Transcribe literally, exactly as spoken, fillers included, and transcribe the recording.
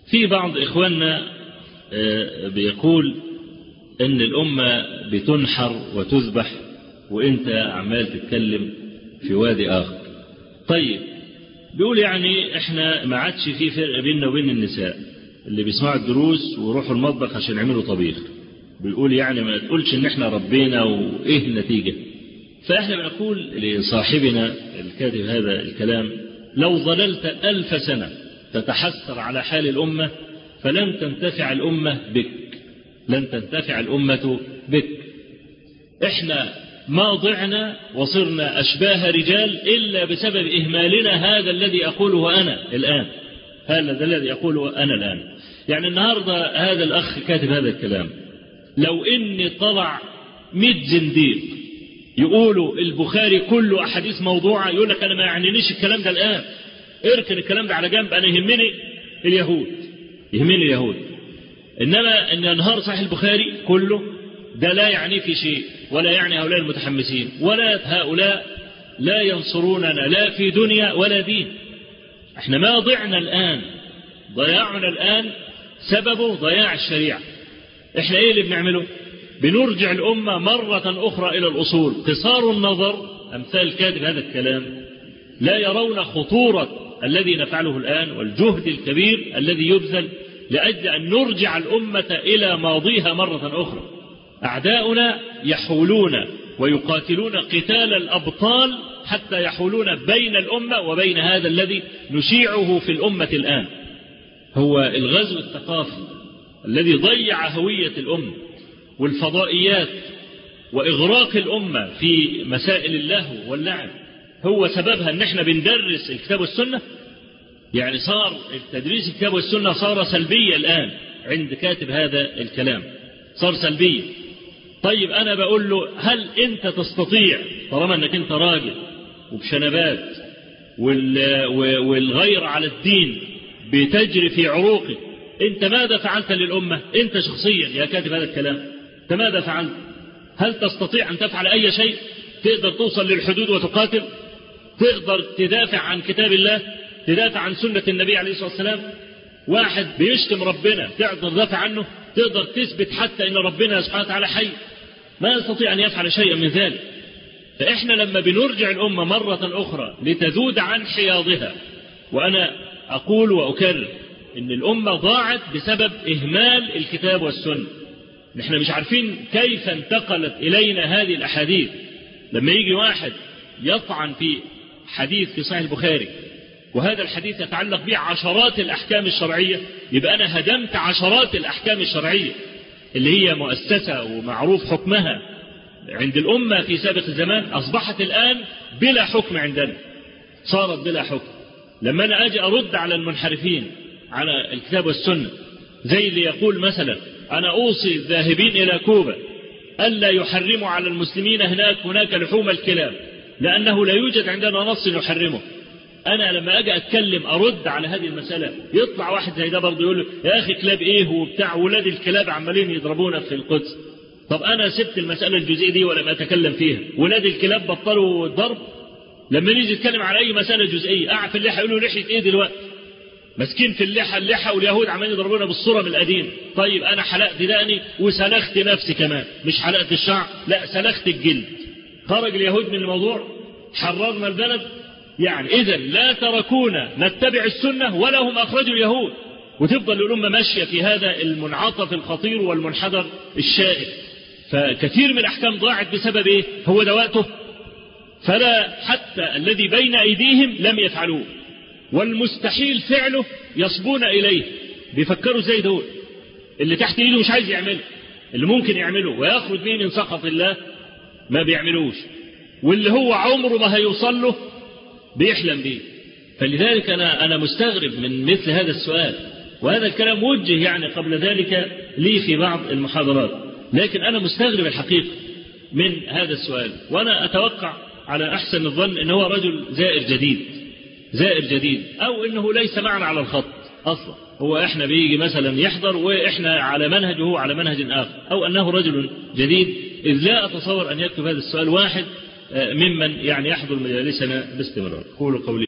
في بعض إخواننا بيقول إن الأمة بتنحر وتذبح وإنت عمال تتكلم في وادي آخر. طيب بيقول يعني إحنا ما عادش في فرق بيننا وبين النساء اللي بيسمعوا الدروس ويروحوا المطبخ عشان يعملوا طبيخ. بيقول يعني ما تقولش إن إحنا ربينا وإيه النتيجة. فإحنا بنقول لصاحبنا الكاتب هذا الكلام: لو ظللت ألف سنة تتحسر على حال الأمة فلن تنتفع الأمة بك، لن تنتفع الأمة بك. إحنا ما ضعنا وصرنا أشباه رجال إلا بسبب إهمالنا هذا الذي أقوله أنا الآن، هذا الذي أقوله أنا الآن. يعني النهاردة هذا الأخ كاتب هذا الكلام، لو إني طلع مئة زنديق يقولوا البخاري كله أحاديث موضوعة، يقول لك أنا ما يعنينيش الكلام ده الآن، اركن الكلام ده على جنب، أنا يهمني اليهود، يهمني اليهود. إنما أن ينهار صحيح البخاري كله ده لا يعني في شيء، ولا يعني هؤلاء المتحمسين، ولا هؤلاء لا ينصروننا لا في دنيا ولا دين. احنا ما ضعنا الآن، ضياعنا الآن سببه ضياع الشريعة. احنا ايه اللي بنعمله؟ بنرجع الأمة مرة أخرى إلى الأصول. قصار النظر أمثال كاتب هذا الكلام لا يرون خطورة الذي نفعله الآن والجهد الكبير الذي يبذل لأجل أن نرجع الأمة إلى ماضيها مرة أخرى. أعداؤنا يحولون ويقاتلون قتال الأبطال حتى يحولون بين الأمة وبين هذا الذي نشيعه في الأمة الآن. هو الغزو الثقافي الذي ضيع هوية الأمة، والفضائيات وإغراق الأمة في مسائل اللهو واللعب هو سببها أن احنا بندرس الكتاب والسنة. يعني صار التدريس الكتاب والسنة صار سلبية الآن عند كاتب هذا الكلام، صار سلبية. طيب أنا بقول له هل أنت تستطيع طالما أنك أنت راجل وبشنبات والغير على الدين بتجري في عروقك، أنت ماذا فعلت للأمة؟ أنت شخصيا يا كاتب هذا الكلام أنت ماذا فعلت؟ هل تستطيع أن تفعل أي شيء؟ تقدر توصل للحدود وتقاتل؟ تقدر تدافع عن كتاب الله؟ تدافع عن سنة النبي عليه الصلاة والسلام؟ واحد بيشتم ربنا تقدر تدافع عنه؟ تقدر تثبت حتى أن ربنا سبحانه وتعالى حي؟ ما يستطيع أن يفعل شيئا من ذلك. فإحنا لما بنرجع الأمة مرة أخرى لتذود عن حياضها، وأنا أقول وأكرر إن الأمة ضاعت بسبب إهمال الكتاب والسنة. نحن مش عارفين كيف انتقلت إلينا هذه الأحاديث. لما يجي واحد يطعن في حديث في صحيح البخاري وهذا الحديث يتعلق به عشرات الأحكام الشرعية، يبقى أنا هدمت عشرات الأحكام الشرعية اللي هي مؤسسة ومعروف حكمها عند الأمة في سابق الزمان، أصبحت الآن بلا حكم عندنا، صارت بلا حكم. لما أنا أجي أرد على المنحرفين على الكتاب والسنة زي اللي يقول مثلا أنا أوصي الذاهبين إلى كوبا ألا يحرموا على المسلمين هناك هناك لحوم الكلاب لأنه لا يوجد عندنا نص يحرمه. أنا لما أجي أتكلم أرد على هذه المسألة يطلع واحد زي ده برضه يقول يا أخي كلاب إيه وبتاع، ولاد الكلاب عمالين يضربونا في القدس. طب أنا سبت المسألة الجزئية دي ولم أتكلم فيها، ولاد الكلاب بطلوا الضرب. لما نيجي نتكلم على أي مسألة جزئية أعرف اللحى يقولوا لحية إيه دلوقتي، مسكين في اللحى اللحى واليهود عمالين يضربونا بالصورة من القديم. طيب أنا حلقت دقني وسلخت نفسي كمان، مش حلقت الشعر، لا سلخت الجلد. خرج اليهود من الموضوع، حررنا البلد. يعني إذا لا تركونا نتبع السنة ولا هم أخرجوا اليهود، وتفضل الأمة ماشية في هذا المنعطف الخطير والمنحدر الشائع. فكثير من الأحكام ضاعت بسبب إيه؟ هو ده وقته. فلا حتى الذي بين أيديهم لم يفعلوه، والمستحيل فعله يصبون إليه. بيفكروا زي دول اللي تحت إيده مش عايز يعمله، اللي ممكن يعمله ويخرج به من سخط الله ما بيعملوش، واللي هو عمره ما هيوصل له بيحلم به. فلذلك أنا أنا مستغرب من مثل هذا السؤال، وهذا الكلام وجه يعني قبل ذلك لي في بعض المحاضرات، لكن أنا مستغرب الحقيقة من هذا السؤال. وأنا أتوقع على أحسن الظن أنه هو رجل زائر جديد، زائر جديد، أو أنه ليس معنا على الخط أصلا. هو إحنا بيجي مثلا يحضر وإحنا على منهج وهو على منهج آخر، أو أنه رجل جديد، إذ لا أتصور أن يكتب هذا السؤال واحد ممن يعني يحضر مجالسنا باستمرار. قولوا قولي.